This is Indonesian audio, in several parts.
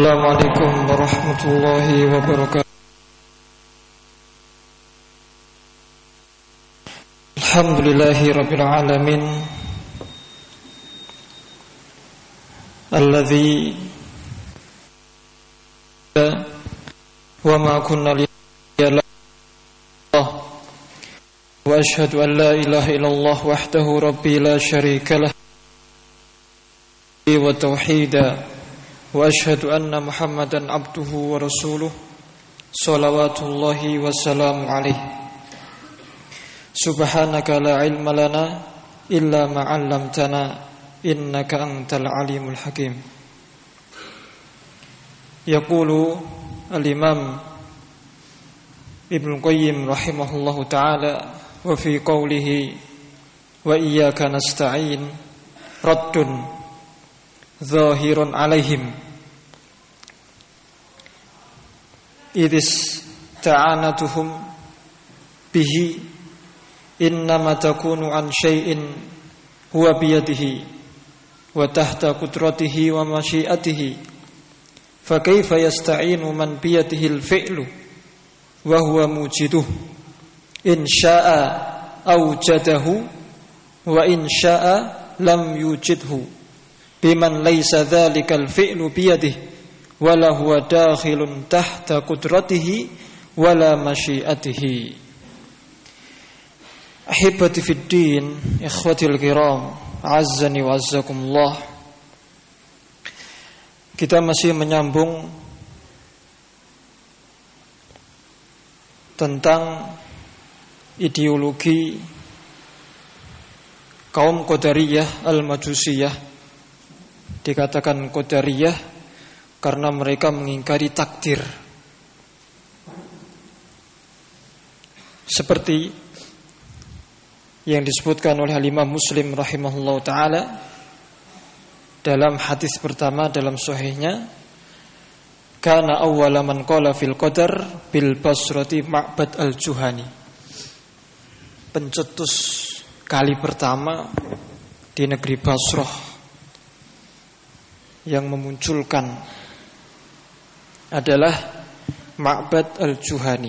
Assalamualaikum warahmatullahi wabarakatuh. Alhamdulillahi rabbil alamin, alladzi wa ma kunna lillahi wa ashhadu an la ilaha illallah wahdahu rabbi la syarika lah wa tauhida wa ashhadu anna Muhammadan abduhu wa rasuluh salawatullahi wa salamu alaihi. Subhanaka la ilma lana illa ma 'allamtana innaka antal alimul hakim. Yaqulu al-imam Ibnu Qayyim rahimahullahu ta'ala wa fi qawlihi wa iyyaka nasta'in raddun zahirun alaihim idis ta'anatuhum bihi innama takunu an syai'in huwa biyadihi wa tahta qudratihi wa masyiatihi fa kaifa yasta'inu man biyadihi al-fi'lu wa huwa mujiduh in syaa'a awjadahu wa in syaa'a lam yujidhu biman laysa dhalikal fi'lu biyadihi wala huwa dakhilun tahta qudratihi wala masyiatihi. Ahibati fid din, ikhwatil kiram, azzani wa azzakumullah. Kita masih menyambung tentang ideologi kaum Qadariyah al-Majusiyah. Dikatakan Qadariyah karena mereka mengingkari takdir. Seperti yang disebutkan oleh Imam Muslim rahimahullah ta'ala dalam hadis pertama dalam sahihnya, kana awwala man qala fil qadar bil Basrati Ma'bad al-Juhani. Pencetus kali pertama di negeri Basrah yang memunculkan adalah Ma'bad al-Juhani.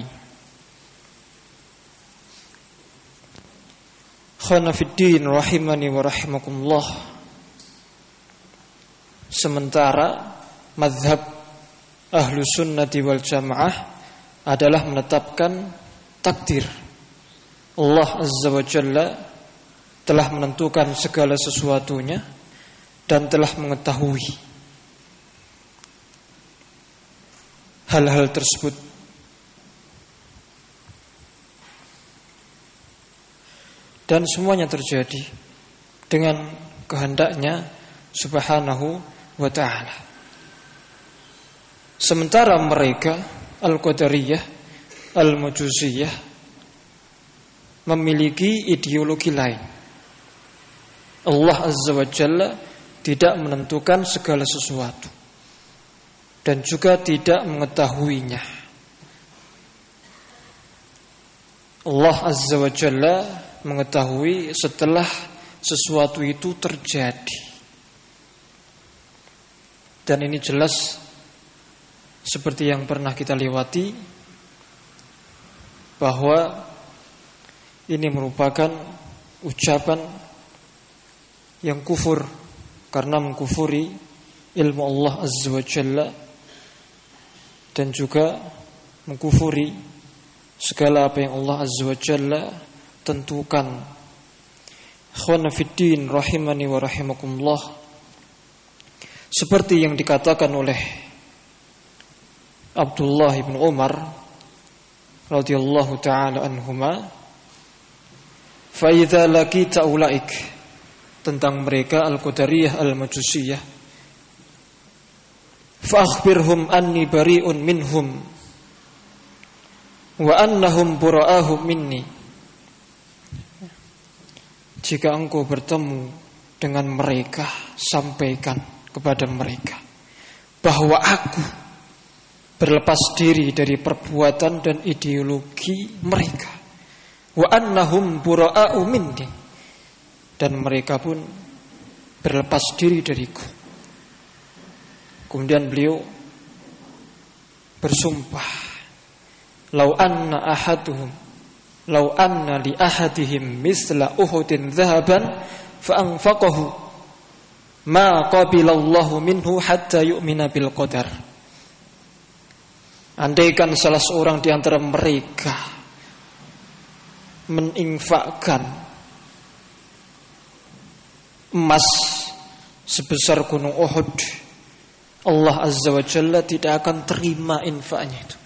Khanafiddin rahimani wa rahimakumullah. Sementara mazhab Ahlus Sunnati wal Jamaah adalah menetapkan takdir. Allah Azza wa Jalla telah menentukan segala sesuatunya dan telah mengetahui hal-hal tersebut. Dan semuanya terjadi dengan kehendaknya subhanahu wa ta'ala. Sementara mereka Al-Qadariyah Al-Majusiyah memiliki ideologi lain. Allah Azza wa Jalla tidak menentukan segala sesuatu dan juga tidak mengetahuinya. Allah Azza wa Jalla mengetahui setelah sesuatu itu terjadi. Dan ini jelas seperti yang pernah kita lewati, bahwa ini merupakan ucapan yang kufur karena mengkufuri ilmu Allah Azza wa Jalla dan juga mengkufuri segala apa yang Allah Azza wa Jalla tentukan. Khanafiddin rahimani wa rahimakumullah. Seperti yang dikatakan oleh Abdullah bin Umar radhiyallahu ta'ala anhuma, fa idza laqita ulaik, tentang mereka Al-Qadariyah Al-Majusiyah, fa akhbirhum anni bari'un minhum wa annahum bura'ahum minni. Jika engkau bertemu dengan mereka, sampaikan kepada mereka bahwa aku berlepas diri dari perbuatan dan ideologi mereka. Wa annahum bura'u minni, dan mereka pun berlepas diri dariku. Kemudian beliau bersumpah, "Lau anna li ahadihim misla Uhudin dhahaban fa anfaqahu ma qabilallahu minhu hatta yu'mina bil qadar." Andaikan salah seorang di antara mereka menginfakkan emas sebesar gunung Uhud, Allah Azza wa Jalla tidak akan terima infaknya itu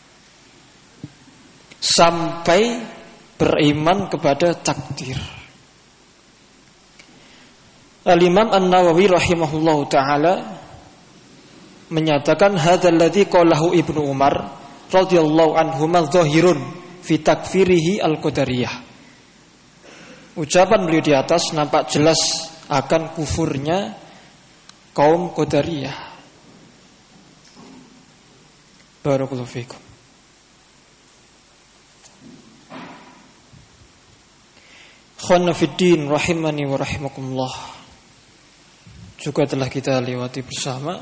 sampai beriman kepada takdir. Al-Imam An-Nawawi rahimahullahu ta'ala menyatakan hadzal ladzi qalahu Ibnu Umar radhiyallahu anhuma dhahirun fi takfirihi al-qadariyah. Ucapan beliau di atas nampak jelas akan kufurnya kaum Qadariyah. Barakallahu fikum. Khana fiddin rahimani wa rahimakumullah. Juga telah kita lewati bersama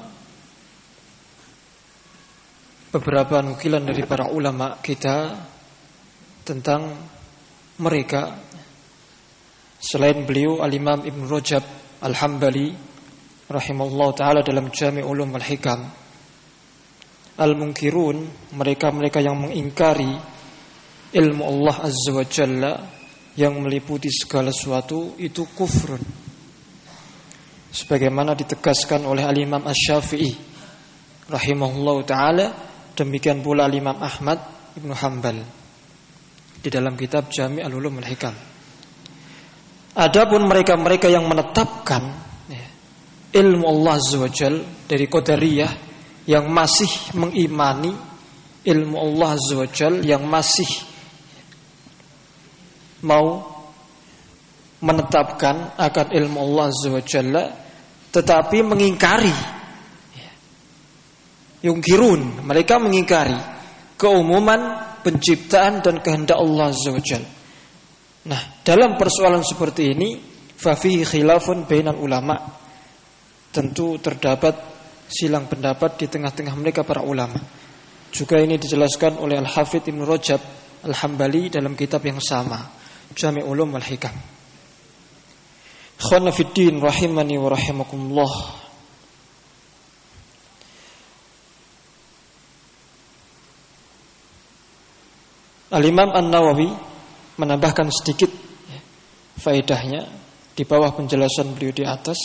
beberapa nukilan dari para ulama kita tentang mereka. Selain beliau Al-Imam Ibn Rajab Al-Hambali rahimahullah ta'ala dalam Jami' Ulum Al-Hikam, Al-Munkirun, mereka-mereka yang mengingkari ilmu Allah Azza wa Jalla yang meliputi segala sesuatu, itu kufrun, sebagaimana ditegaskan oleh Al-Imam Asy-Syafi'i rahimahullah ta'ala. Demikian pula Al-Imam Ahmad Ibn Hanbal di dalam kitab Jami' Al-Ulum Al-Hikam. Adapun mereka-mereka yang menetapkan ilmu Allah Azza wa Jalla dari Qadariyah, yang masih mengimani ilmu Allah Azza wa Jalla, yang masih mau menetapkan akan ilmu Allah Azza wa Jalla tetapi mengingkari, yungkirun, mereka mengingkari keumuman penciptaan dan kehendak Allah Azza wa Jalla. Nah, dalam persoalan seperti ini fa fihi khilafun bainal ulama, tentu terdapat silang pendapat di tengah-tengah mereka para ulama. Juga ini dijelaskan oleh Al-Hafidz Ibnu Rajab Al-Hambali dalam kitab yang sama, Jami' Ulum wal Hikam. Khana fiddin rahimani wa rahimakumullah. Al-Imam An-Nawawi menambahkan sedikit faedahnya di bawah penjelasan beliau di atas.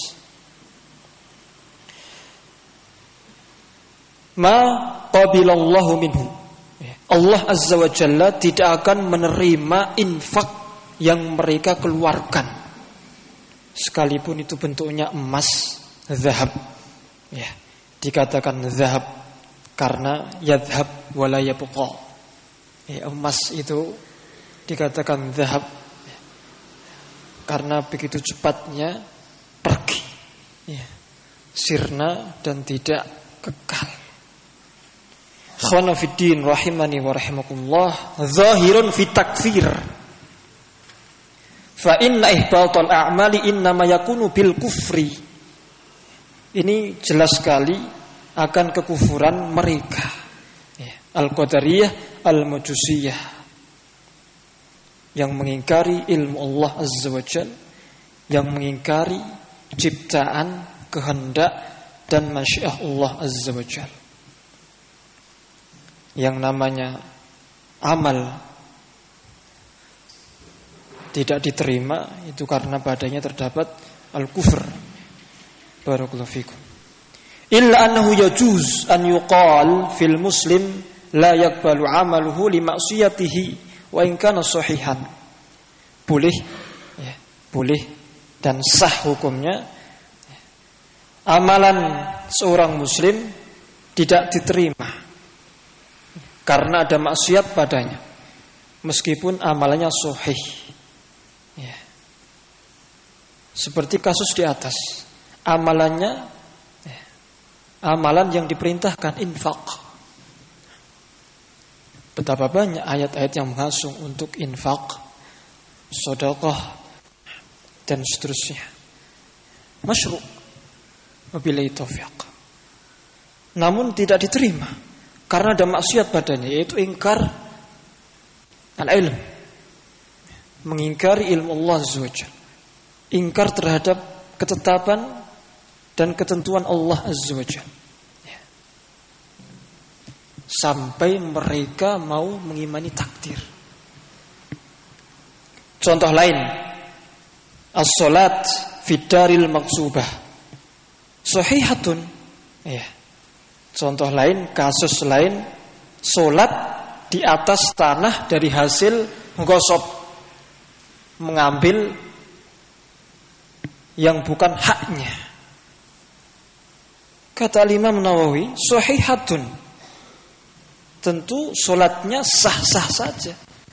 Ma qabilallahu minhu, Allah Azza wa Jalla tidak akan menerima infak yang mereka keluarkan, sekalipun itu bentuknya emas, zahab. Ya, dikatakan zahab karena yadhhab wala yabqa. Emas itu dikatakan zahab karena begitu cepatnya pergi, sirna dan tidak kekal. Khana fiddin rahimani wa rahimakumullah, zahirun fi takfir, fa inna ihbatal a'mali innama yakunu bil kufri. Ini jelas sekali akan kekufuran mereka, Al-Qadariyah Al-Majusiyah, yang mengingkari ilmu Allah Azza wa Jalla, yang mengingkari ciptaan, kehendak dan masyiah Allah Azza wa Jalla. Yang namanya amal tidak diterima itu karena padanya terdapat al-kufr. Barakallahu fikum. Illa annahu yajuz an yuqal fil muslim la yaqbalu amaluhu li ma'siyatihi wa in kana sahihan. Boleh dan sah hukumnya amalan seorang muslim tidak diterima karena ada maksiat padanya, meskipun amalannya sahih. Seperti kasus di atas, amalannya amalan yang diperintahkan infak. Betapa banyak ayat-ayat yang menghasung untuk infak, sedekah dan seterusnya. Masyru' wabillahi taufiq. Namun tidak diterima karena ada maksiat padanya, yaitu ingkar al-ilm, mengingkari ilmu Allah Azza wa Jalla, ingkar terhadap ketetapan dan ketentuan Allah Azza wa Jalla, sampai mereka mau mengimani takdir. Contoh lain, as-salat fid daril maqsubah sahihatun. Contoh lain, kasus lain, salat di atas tanah dari hasil menggosok, mengambil yang bukan haknya. Kata Imam Nawawi, sahihatun, tentu salatnya sah-sah saja.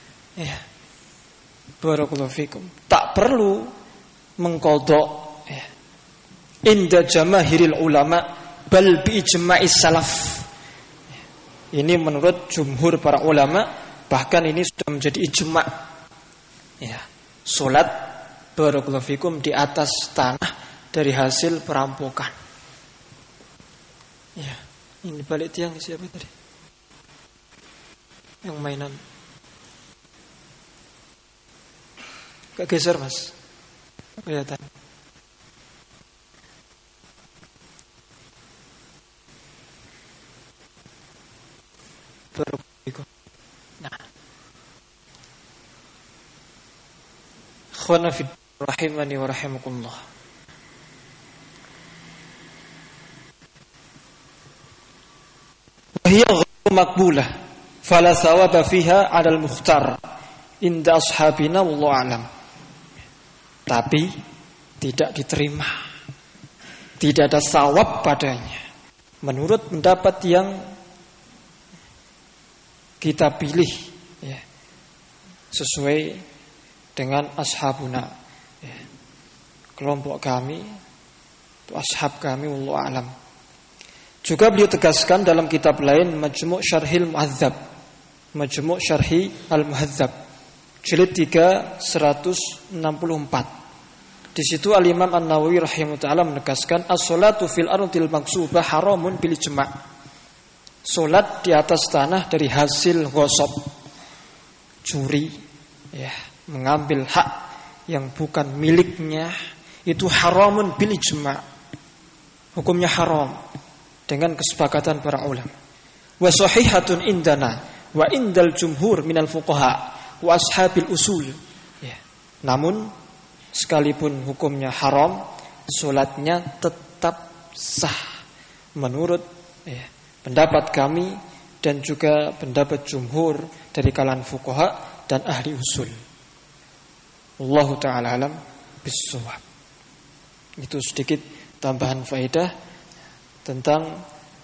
Barakallahu fikum. Tak perlu mengqadha. Inda jamaahiril ulama bal bi ijma'is salaf. Ini menurut jumhur para ulama, bahkan ini sudah menjadi ijma'. Salat barakallahu fikum di atas tanah dari hasil perampokan. Ini balik tiang siapa tadi? Yang mainan. Gak geser mas, kelihatan. Nah, khana fid rahimani wa rahimakumullah. Wa hiya ghairu maqbulah fala thawaba fiha 'ala al-mukhtar inda ashabina wallahu a'lam. Tapi tidak diterima, tidak ada sawab padanya menurut pendapat yang kita pilih, sesuai dengan ashabuna, kelompok kami, itu ashab kami, wallahu a'lam. Juga beliau tegaskan dalam kitab lain, Majmu' Syarhil Muhadzab, Majmu' Syarhi Al-Muhadzab, jilid 3 164. Di situ Al-Imam An-Nawawi rahimahullah taala menegaskan as-salatu fil ardil maksubah haramun bil ijma'. Salat di atas tanah dari hasil ghasab, curi, mengambil hak yang bukan miliknya, itu haramun bil ijma'. Hukumnya haram dengan kesepakatan para ulama. Wa sahihatun indana wa indal jumhur minal fuqaha wa ashabil usul. Namun sekalipun hukumnya haram, salatnya tetap sah menurut pendapat kami dan juga pendapat jumhur dari kalangan fuqaha dan ahli usul. Wallahu ta'ala alam bis-shawab. Itu sedikit tambahan faedah tentang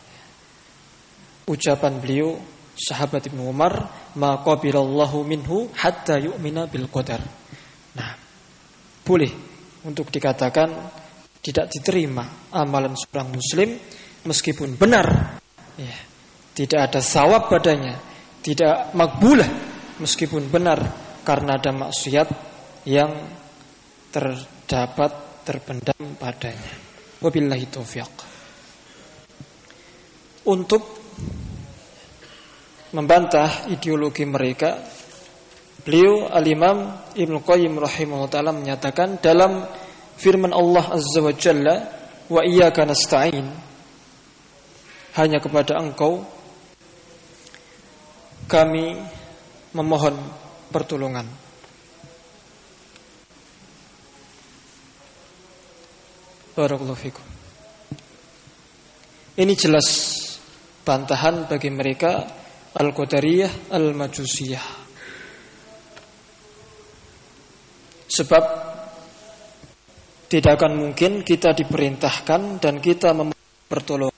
ucapan beliau sahabat Ibnu Umar, ma qabilallahu minhu hatta yu'mina bil qadar. Nah, boleh untuk dikatakan tidak diterima amalan seorang muslim meskipun benar, tidak ada sawab padanya, tidak makbulah meskipun benar, karena ada maksiat yang terpendam padanya. Wabillahi taufiq. Untuk membantah ideologi mereka, beliau Al-Imam Ibnu Qayyim rahimahullah taala menyatakan dalam firman Allah Azza wa Jalla, wa iyyaka nasta'in, hanya kepada Engkau kami memohon pertolongan. Barakallahu fikum. Ini jelas bantahan bagi mereka Al-Qadariyah, Al-Majusiyah. Sebab tidak akan mungkin kita diperintahkan dan kita memohon pertolongan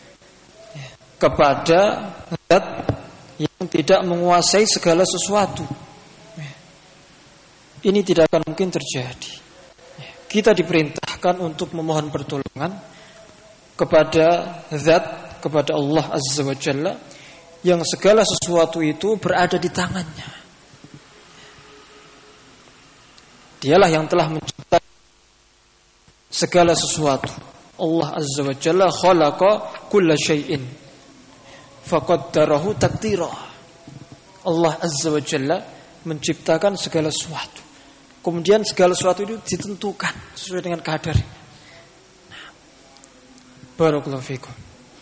kepada zat yang tidak menguasai segala sesuatu. Ini tidak akan mungkin terjadi. Kita diperintahkan untuk memohon pertolongan kepada zat, kepada Allah Azza wa Jalla, yang segala sesuatu itu berada di tangannya. Dialah yang telah menciptakan segala sesuatu. Allah Azza wa Jalla khalaqa kulla syai'in. faqaddarahu taqdira. Allah Azza wa Jalla menciptakan segala sesuatu. Kemudian segala sesuatu itu ditentukan sesuai dengan kadar. Barakallahu fikum.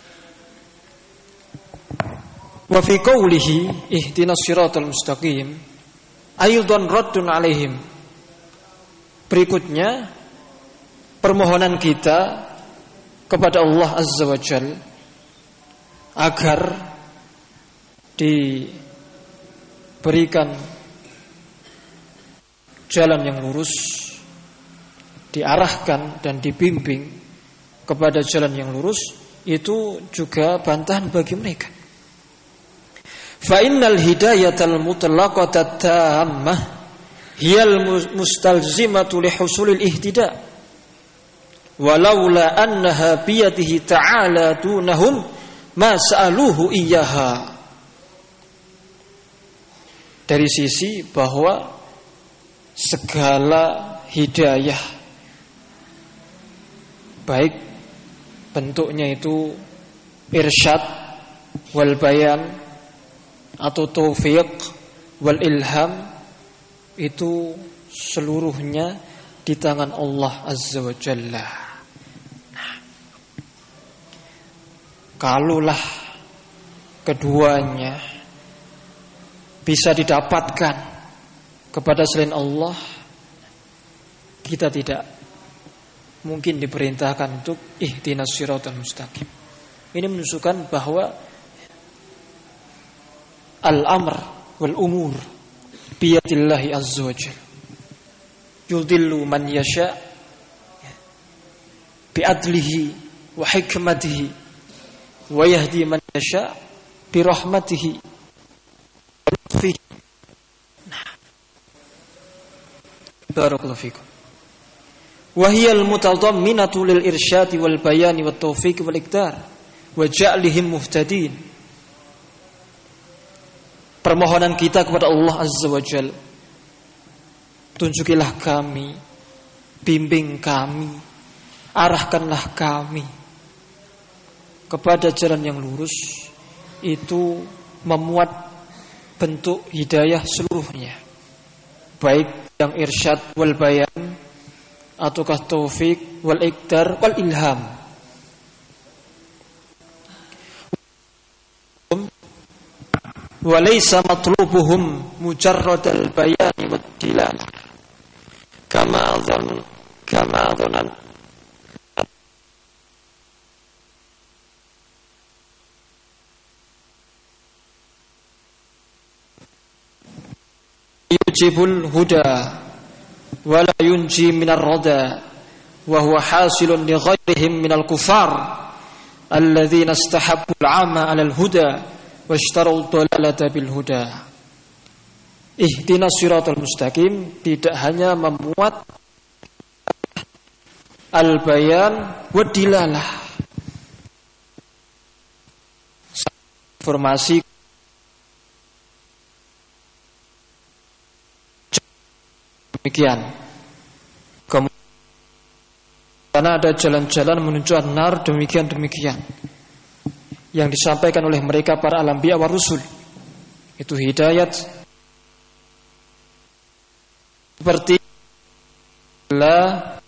Wa fi qawlihi ihdinas siratal mustaqim aidan raddun alaihim. Berikutnya permohonan kita kepada Allah Azza wa Jalla agar diberikan jalan yang lurus, diarahkan dan dibimbing kepada jalan yang lurus, itu juga bantahan bagi mereka. Fa innal hidayatal mutlaqatat tammah hiyal mustalzimatu li husulil ihtida walaula annaha biyadihi ta'ala dunahum ma sa'aluhu iyyaha. Dari sisi bahwa segala hidayah, baik bentuknya itu irsyad wal bayan atau taufiq wal ilham, itu seluruhnya di tangan Allah Azza wa Jalla. Kalulah keduanya bisa didapatkan kepada selain Allah, kita tidak mungkin diperintahkan untuk ihdinas siratal mustaqim. Ini menunjukkan bahwa al-amr wal umur biyadillahi azza wa jalla. Yudillu man yasha bi'adlihi wa hikmatihi wa yahdi man yasha bi rahmatihi wa lutfihi. Barakallahu fikum. Wa hiya al-mutadamminatu lil irsyadi wal bayani wat taufiq wal iqdar wa ja'lihim muhtadin. Permohonan kita kepada Allah Azza wa Jalla, tunjukilah kami, bimbing kami, arahkanlah kami kepada jalan yang lurus. Itu memuat bentuk hidayah seluruhnya, baik yang irsyad wal bayan ataukah taufik wal iqdar wal ilham. Walaysa matlubuhum mujarradal bayani wad dilalah kama dhanan yujibul huda wala yunji minar rada wa huwa hasilun li ghairihim minal kufar alladhina istahabbu al-'ama 'ala al-huda washtarau dhalalata bil huda. Ihdinas siratal mustaqim tidak hanya memuat al-bayan wa dilalah, informasi demikian. Karena ada jalan-jalan menuju an-nar demikian yang disampaikan oleh mereka para al-anbiya wa rusul. Itu hidayat seperti Allah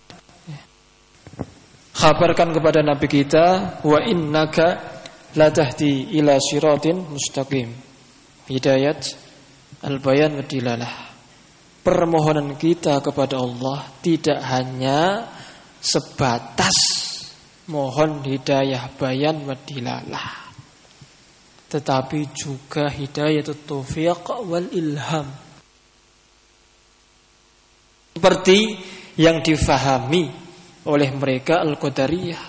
khabarkan kepada nabi kita, wa innaka latahdi ila siratin mustaqim. Hidayat al-bayan wa dilalah. Permohonan kita kepada Allah tidak hanya sebatas mohon hidayah bayan wa dilalah, tetapi juga hidayah taufiq wal ilham, seperti yang difahami oleh mereka al-Qadariyah,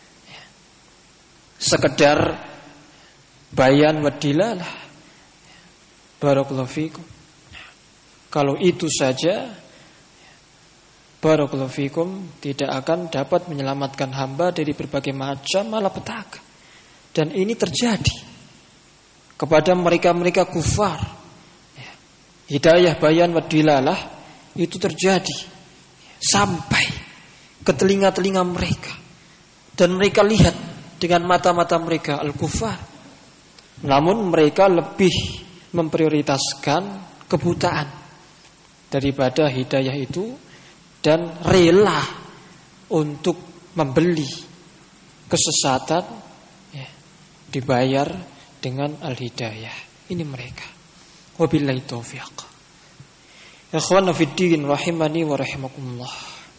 sekedar bayan wa dilalah. Barakallahu fikum. Kalau itu saja, barakallahu fikum, tidak akan dapat menyelamatkan hamba dari berbagai macam malapetaka. Dan ini terjadi kepada mereka-mereka kufar. Hidayah bayan wa dilalah itu terjadi sampai ke telinga-telinga mereka, dan mereka lihat dengan mata-mata mereka al-kufar Namun mereka lebih memprioritaskan kebutaan daripada hidayah itu, dan rela untuk membeli kesesatan ya, dibayar dengan al-hidayah. Ini mereka. Wabillahi taufiq. Ikhwan fiddin rahimani wa rahimakumullah.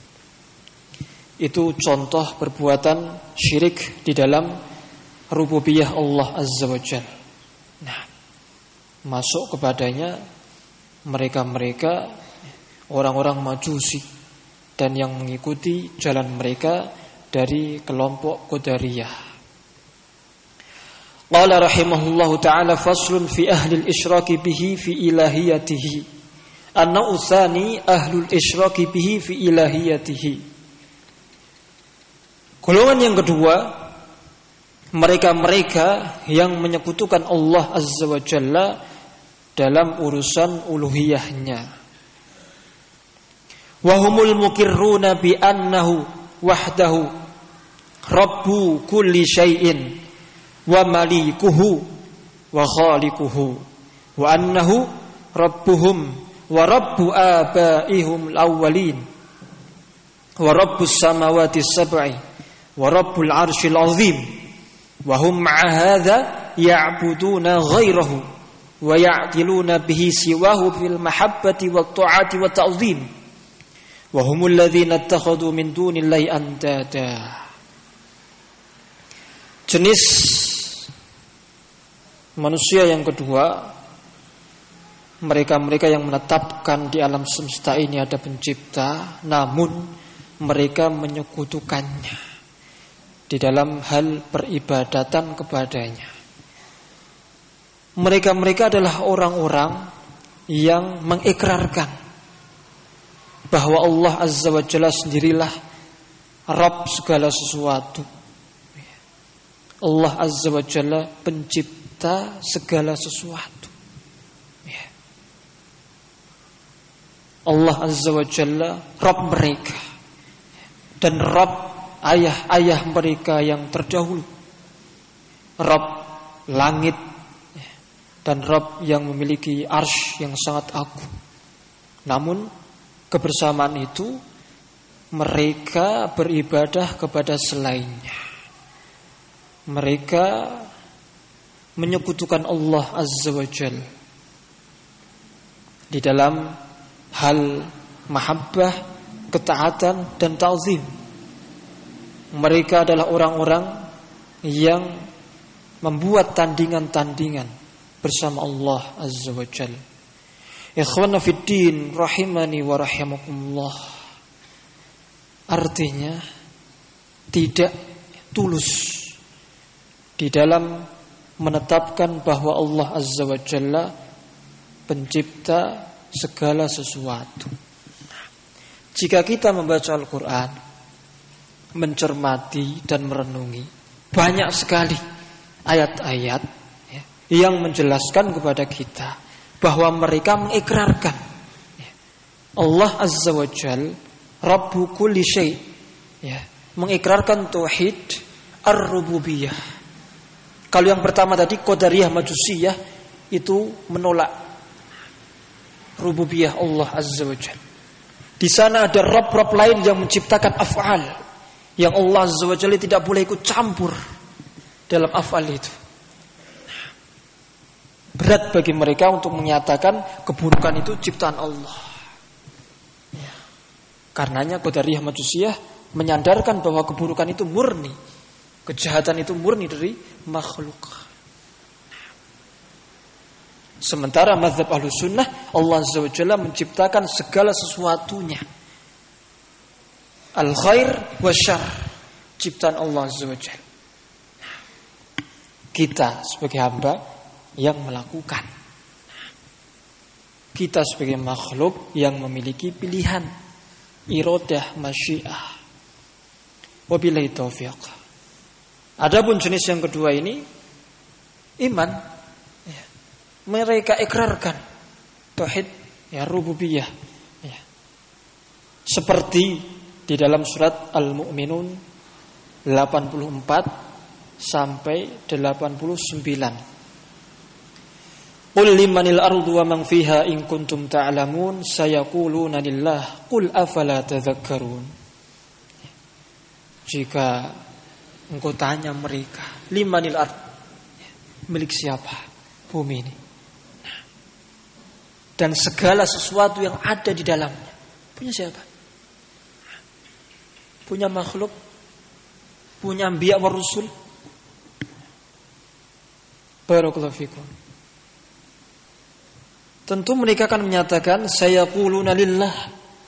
Itu contoh perbuatan syirik di dalam rububiyah Allah Azza wa Jalla. Nah, masuk kepadanya mereka-mereka orang-orang Majusi dan yang mengikuti jalan mereka dari kelompok Qadariyah. Qala rahimahullahu ta'ala faslun fi ahli al-isyraki bihi fi ilahiyatihi. An-naw'u tsani ahlul isyraki bihi fi ilahiyatihi. Golongan yang kedua, mereka-mereka yang menyekutukan Allah Azza wa Jalla dalam urusan uluhiyahnya. Wa humul muqirruna bi annahu wahdahu rabbu kulli syai'in wa malikuhu wa khaliquhu wa annahu rabbuhum wa rabbu abaihum al-awwalin wa rabbus samawati sab'i wa rabbul arsyil azim wa hum ma'a hadza ya'buduna ghairahu wa ya'tiluna bihi siwahu fil mahabbati wat ta'ati wat ta'zim wa humul ladzina ittakhadhu min dunillahi andada. Jenis manusia yang kedua, mereka-mereka yang menetapkan di alam semesta ini ada pencipta, namun mereka menyekutukannya di dalam hal peribadatan kepadanya. Mereka-mereka adalah orang-orang yang mengikrarkan bahwa Allah Azza wa Jalla sendirilah Rabb segala sesuatu. Allah Azza wa Jalla pencipta segala sesuatu. Allah Azza wa Jalla Rabb mereka dan Rabb ayah-ayah mereka yang terdahulu, Rabb langit dan Rabb yang memiliki arsy yang sangat agung. Namun kebersamaan itu mereka beribadah kepada selainnya. Mereka menyekutukan Allah Azza wa Jalla di dalam hal mahabbah, ketaatan dan ta'zim. Mereka adalah orang-orang yang membuat tandingan-tandingan bersama Allah Azza wa Jalla. Ikhwana fiddin rahimani wa rahimakumullah. Artinya tidak tulus di dalam menetapkan bahwa Allah Azza wa Jalla pencipta segala sesuatu. Jika kita membaca Al-Quran, mencermati dan merenungi, banyak sekali ayat-ayat yang menjelaskan kepada kita bahwa mereka mengikrarkan Allah Azza wa Jalla Rabbu kulli syai', mengikrarkan tauhid ar-rububiyah. Kalau yang pertama tadi Qadariyah Majusiyah itu menolak rububiyah Allah Azza wa Jalla. Di sana ada Rabb-Rabb lain yang menciptakan af'al, yang Allah Azza wa Jalla tidak boleh ikut campur dalam af'al itu. Berat bagi mereka untuk menyatakan keburukan itu ciptaan Allah. Karenanya Qadariyah Majusiyah menyandarkan bahwa keburukan itu murni, kejahatan itu murni dari makhluk. Sementara mazhab Ahlus Sunnah, Allah Azza wa Jalla menciptakan segala sesuatunya. Al-khair wa syarr, ciptaan Allah Azza wa Jalla. Kita sebagai hamba yang melakukan. Kita sebagai makhluk yang memiliki pilihan, iradah, masyiah. Wabillahi taufiq. Adapun jenis yang kedua ini iman, mereka ikrarkan tauhid rububiyah, seperti di dalam surat Al-Mu'minun 84 sampai 89. Qul limanil ardu wa man fiha in kuntum ta'lamun sayaquluna lillah qul afala tadhakkarun. Jika engkau tanya mereka, limanil ard, milik siapa bumi ini? Dan segala sesuatu yang ada di dalamnya, punya siapa? Punya makhluk, punya anbiya wa rusul. Barakallahu fikum. Tentu mereka akan menyatakan sayaquluna lillah.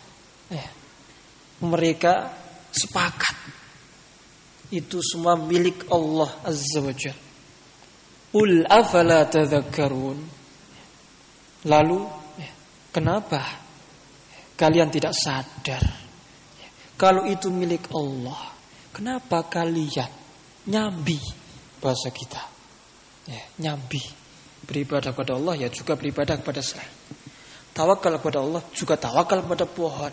Mereka sepakat itu semua milik Allah Azza wa Jalla. Qul afala tadhakkarun. Lalu kenapa kalian tidak sadar kalau itu milik Allah? Kenapa kalian nyambi, bahasa kita nyambi, beribadah kepada Allah ya juga beribadah kepada selain, tawakal kepada Allah juga tawakal kepada pohon,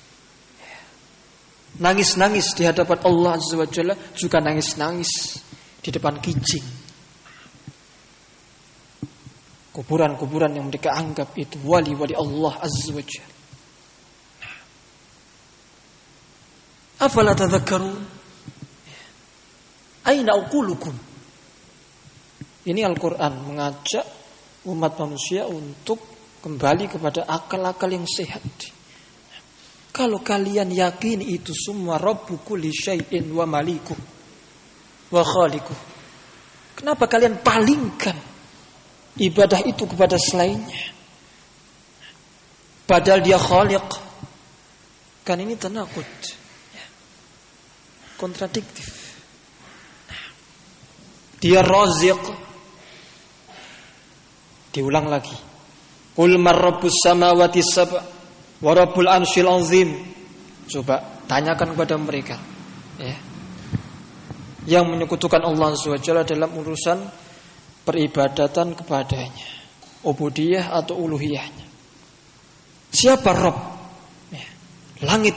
nangis-nangis di hadapan Allah Azza wa Jalla juga nangis-nangis di depan kijing, kuburan-kuburan yang mereka anggap itu wali-wali Allah Azza wa Jalla. Afala tadhakkarun? Aina uqulukum? Ini Al-Quran mengajak umat manusia untuk kembali kepada akal-akal yang sehat. Kalau kalian yakin itu semua Rabbu kulli syai'in wa maliku wa khaliku, kenapa kalian palingkan ibadah itu kepada selainnya? Padahal dia khaliq. Kan ini tanaqud, kontradiktif. Dia raziq. Diulang lagi. Qul man rabbus samawati sab'a wa rabbul arsyil azim. Coba tanyakan kepada mereka, yang menyekutukan Allah Subhanahu wa taala dalam urusan peribadatan kepadanya, ubudiyah atau uluhiyahnya. Siapa Rabb? Langit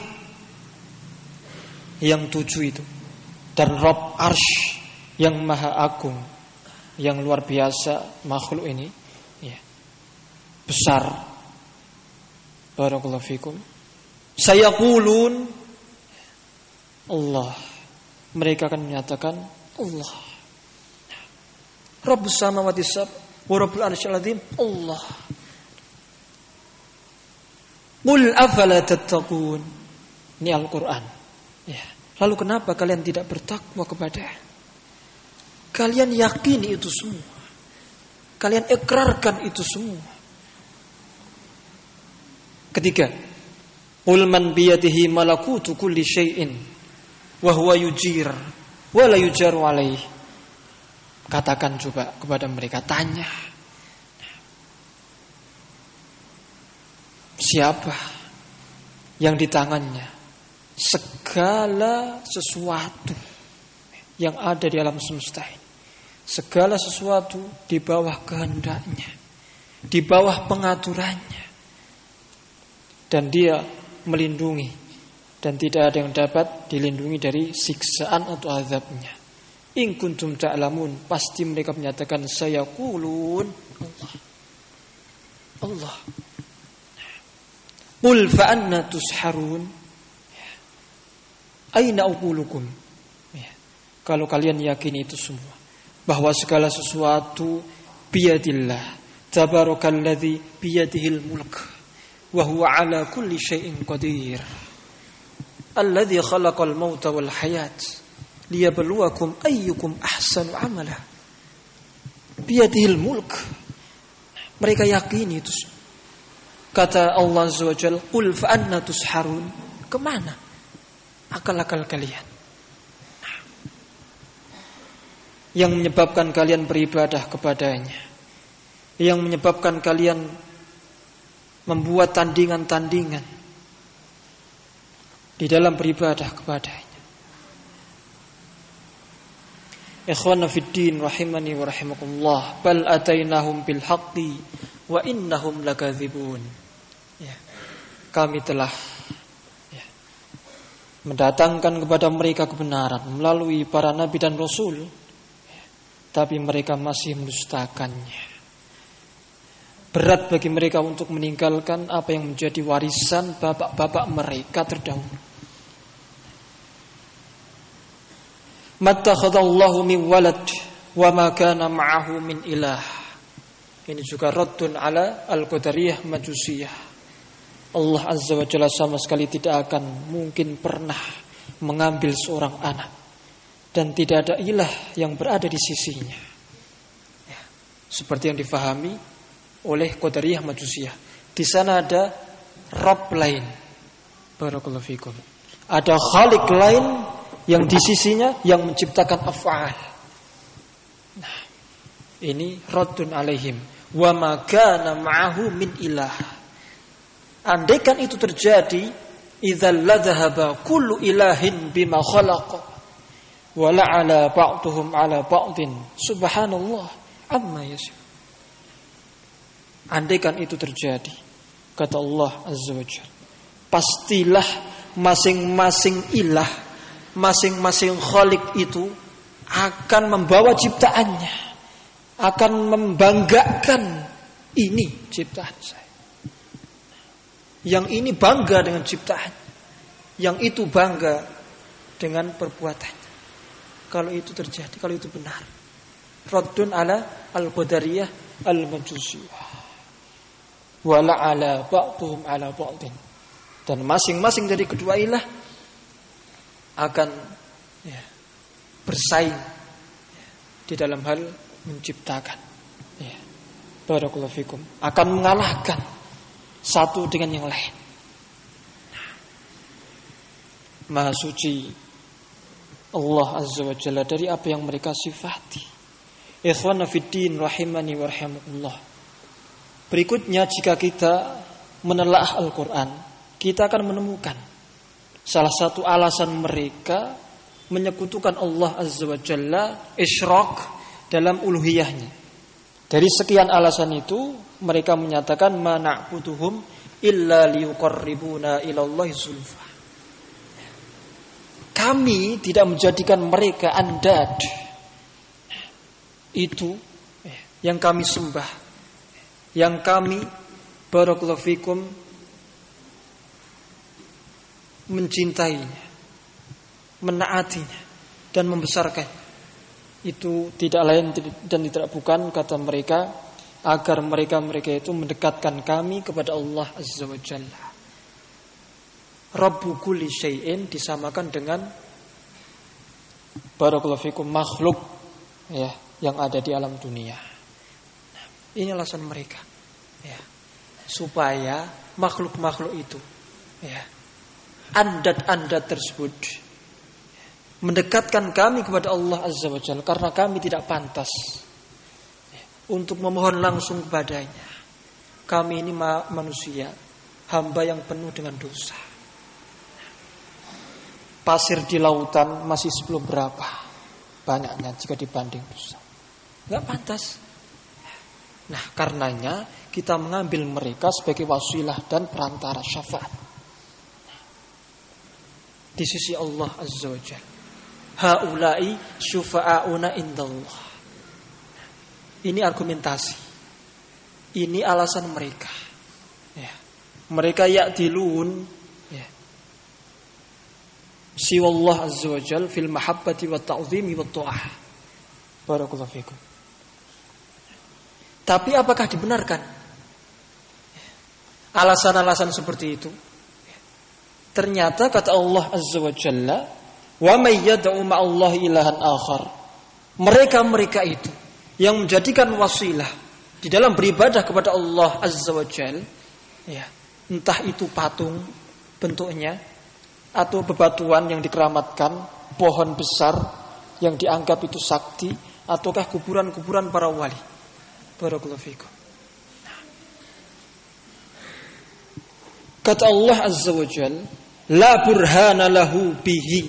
yang 7 itu, dan Rabb Arsy yang maha agung, yang luar biasa makhluk ini. Besar. Barakallahu fikum. Sayaqulun Allah. Mereka akan menyatakan Allah. Rabbus samawati sab' wa rabbul arsyil azim. Allah. Qul afala tattaqun. Ini Al-Qur'an. Lalu kenapa kalian tidak bertakwa kepada? Kalian yakini itu semua. Kalian ikrarkan itu semua. Ketiga, qul man biyadihi malakutu kulli syai'in wa huwa yujir wa la yujaru alaih. Katakan coba kepada mereka, tanya, siapa yang di tangannya segala sesuatu yang ada di alam semesta ini, segala sesuatu di bawah kehendaknya, di bawah pengaturannya, dan dia melindungi, dan tidak ada yang dapat dilindungi dari siksaan atau azabnya. In kuntum ta'lamun, pasti mereka menyatakan sayaqulun Allah. Allah. Qul fa anna tusharun? Aina uqulukum? Kalau kalian yakin itu semua, bahwa segala sesuatu biyadillah, tabarakalladzi biyadihil mulk wa huwa ala kulli syai'in qadir. Alladzi khalaqal mauta wal hayat liyabluwakum ayyukum ahsanu amala. Biyadihil mulk. Mereka yakini itu. Kata Allah Azza wa Jalla, qul fa anna tusharun? Kemana akal-akal kalian yang menyebabkan kalian beribadah kepadanya, yang menyebabkan kalian membuat tandingan-tandingan di dalam beribadah kepadanya. Ikhwana fid din rahimani wa rahimakumullah, bal atainahum bil haqqi wa innahum lakadzibun. Kami telah mendatangkan kepada mereka kebenaran melalui para nabi dan rasul, tapi mereka masih mendustakannya. Berat bagi mereka untuk meninggalkan apa yang menjadi warisan bapak-bapak mereka terdahulu. Mattakhadallahu min walad wa ma kana ma'ahu min ilah. Ini juga raddun ala al-qadariyah majusiyah. Allah Azza wa Jalla sama sekali tidak akan mungkin pernah mengambil seorang anak, dan tidak ada ilah yang berada di sisinya. Ya, seperti yang difahami oleh qadariyah majusiyah. Di sana ada Rabb lain. Barakallahu fikum. Ada Khalik lain yang di sisinya yang menciptakan af'al. Nah, ini raddun alaihim. Wa ma kana ma'ahu min ilah. Andaikan itu terjadi, idzal ladhaba kullu ilahin bima khalaqa wa la'ala ba'duhum 'ala ba'din subhanallah amma yasif. Andaikan itu terjadi, kata Allah Azza wa Jalla, pastilah masing-masing ilah, masing-masing khalik itu akan membawa ciptaannya, akan membanggakan ini ciptaan saya. Yang ini bangga dengan ciptaan, yang itu bangga dengan perbuatannya. Kalau itu terjadi, kalau itu benar, raddun ala al-qadariyah al-majusiyah. Wala ala ba'duhum ala ba'din. Dan masing-masing dari kedua ilah akan bersaing di dalam hal menciptakan. Barakallahu fikum. Akan mengalahkan satu dengan yang lain. Maha suci Allah Azza wa Jalla dari apa yang mereka sifati. Ikhwana fiddin rahimani wa rahimakumullah. Berikutnya, jika kita menelaah Al-Quran, kita akan menemukan salah satu alasan mereka menyekutukan Allah Azza wa Jalla isyrak dalam uluhiyahnya. Dari sekian alasan itu, mereka menyatakan ma na'buduhum illa liyuqarribuna ilallahi zulfa. Kami tidak menjadikan mereka andad. Itu yang kami sembah, yang kami barakallahu fikum mencintainya, menaatinya dan membesarkannya. Itu tidak lain dan tidak bukan, kata mereka, agar mereka itu mendekatkan kami kepada Allah Azza wa Jalla. Rabbu kulli syai'in disamakan dengan barakallahu fikum makhluk yang ada di alam dunia. Nah, ini alasan mereka, supaya makhluk-makhluk itu, andad-andad tersebut mendekatkan kami kepada Allah Azza wa Jalla, karena kami tidak pantas untuk memohon langsung kepadanya. Kami ini manusia, hamba yang penuh dengan dosa. Pasir di lautan masih sebelum berapa banyaknya jika dibanding dosa. Gak pantas. Nah, karenanya kita mengambil mereka sebagai wasilah dan perantara syafaat di sisi Allah Azza wa Jalla. Haulai syufa'auna indallah. Ini argumentasi. Ini alasan mereka. Mereka ya'dilun siwallah azza wa jal fil mahabbati wa ta'zimi wa ta'ah. Barakallahu fikum. Tapi apakah dibenarkan alasan-alasan seperti itu? Ternyata kata Allah azza wa jalla, wa may yad'u ma'allahi ilahan akhar. Mereka itu yang menjadikan wasilah di dalam beribadah kepada Allah azza wa jalla, entah itu patung bentuknya atau bebatuan yang dikeramatkan, pohon besar yang dianggap itu sakti, ataukah kuburan-kuburan para wali. Barakallahu fikum. Kata Allah azza wa jalla, la burhana lahu bihi.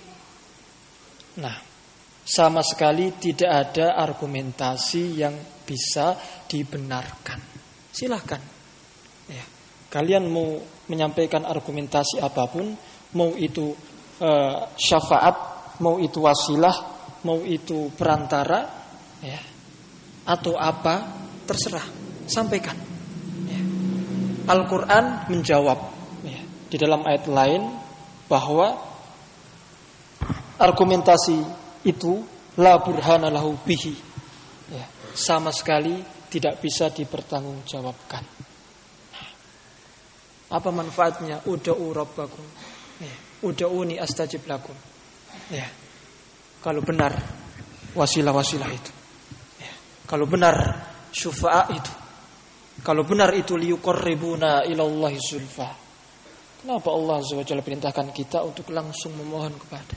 Nah, sama sekali tidak ada argumentasi yang bisa dibenarkan. Silakan. Kalian mau menyampaikan argumentasi apapun, mau itu syafaat, mau itu wasilah, mau itu perantara, atau apa, terserah, sampaikan. Al-Quran menjawab di dalam ayat lain bahwa argumentasi itu la burhana lahu bihi, sama sekali tidak bisa dipertanggungjawabkan. Apa manfaatnya? Ud'u rabbakum, ud'uni astajib lakum. Kalau benar wasilah-wasilah itu, kalau benar syufa'a itu, kalau benar itu liyuqarribuna ilallahi zulfa, kenapa Allah Azza wa Jalla perintahkan kita untuk langsung memohon kepada?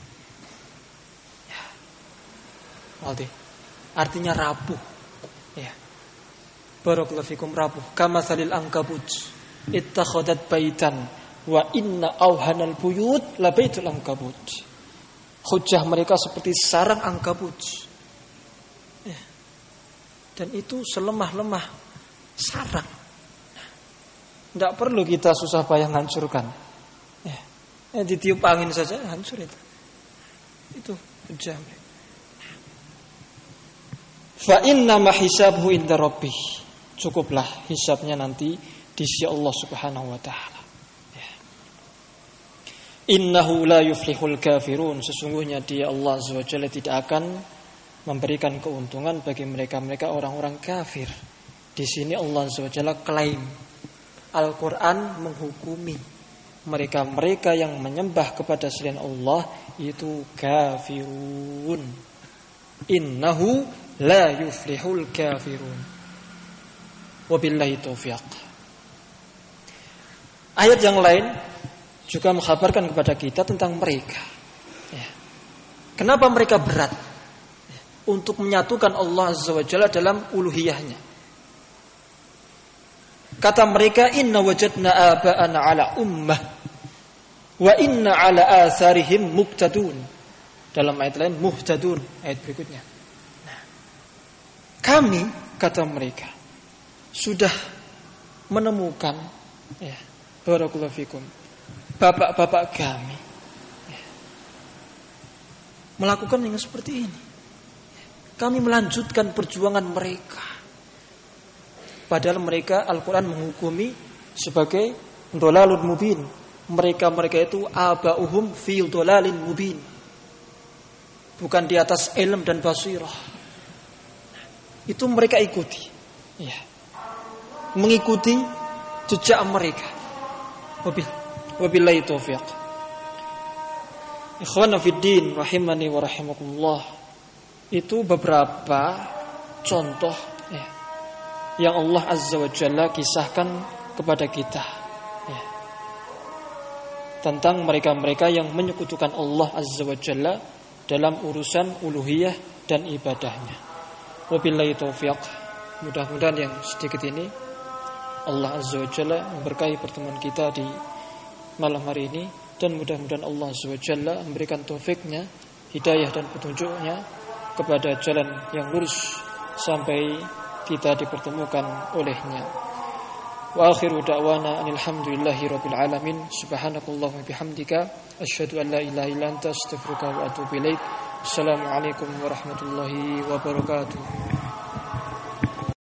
Artinya rapuh. Barakallahu fikum, rapuh. Kama salil ankabut ittakhadat baitan wa inna awhanal buyut la baitul ankabut. Hujjah mereka seperti sarang ankabut. Dan itu selemah-lemah sarang. Tidak perlu kita susah payah hancurkan. Ditiup angin saja hancur itu. Itu hujjah. Fa inna ma hisabuhu inda rabbih. Cukuplah hisabnya nanti di sisi Allah Subhanahu wa taala. Innahu la yuflihul kafirun. Sesungguhnya Dia Allah Azza wa Jalla tidak akan memberikan keuntungan bagi mereka-mereka orang-orang kafir. Di sini Allah Azza wa Jalla klaim Al-Qur'an menghukumi mereka-mereka yang menyembah kepada selain Allah itu kafirun. Innahu la yuflihul kafirun. Wabillahi taufiq. Ayat yang lain juga mengkhabarkan kepada kita tentang mereka. Kenapa mereka berat untuk menyatukan Allah Azza wa Jalla dalam uluhiyahnya? Kata mereka, inna wajadna aba'ana ala ummah wa inna ala atharihim muqtadun. Dalam ayat lain muhtadun, ayat berikutnya. Kami, kata mereka, sudah menemukan barakallahu fikum, bapak-bapak kami melakukan yang seperti ini. Kami melanjutkan perjuangan mereka. Padahal mereka Al-Quran menghukumi sebagai dolalun mubin. Mereka itu aba'uhum fi dolalin mubin, bukan di atas ilm dan basirah. Itu mereka ikuti, mengikuti jejak mereka. Wabillahi taufiq. Ikhwana fiddin rahimani wa rahimakumullah. Itu beberapa contoh yang Allah Azza wa Jalla kisahkan kepada kita tentang mereka-mereka yang menyekutukan Allah Azza wa Jalla dalam urusan uluhiyah dan ibadahnya. Wabillahi taufiq. Mudah-mudahan yang sedikit ini Allah Azza wa Jalla memberkahi pertemuan kita di malam hari ini, dan mudah-mudahan Allah Azza wa Jalla memberikan taufiknya, hidayah dan petunjuknya kepada jalan yang lurus sampai kita dipertemukan olehnya. Wa akhiru da'wana alhamdulillahi rabbil alamin. Subhanakallahumma bihamdika asyhadu an la ilaha illa anta astaghfiruka wa atubu ilaik. Assalamualaikum warahmatullahi wabarakatuh.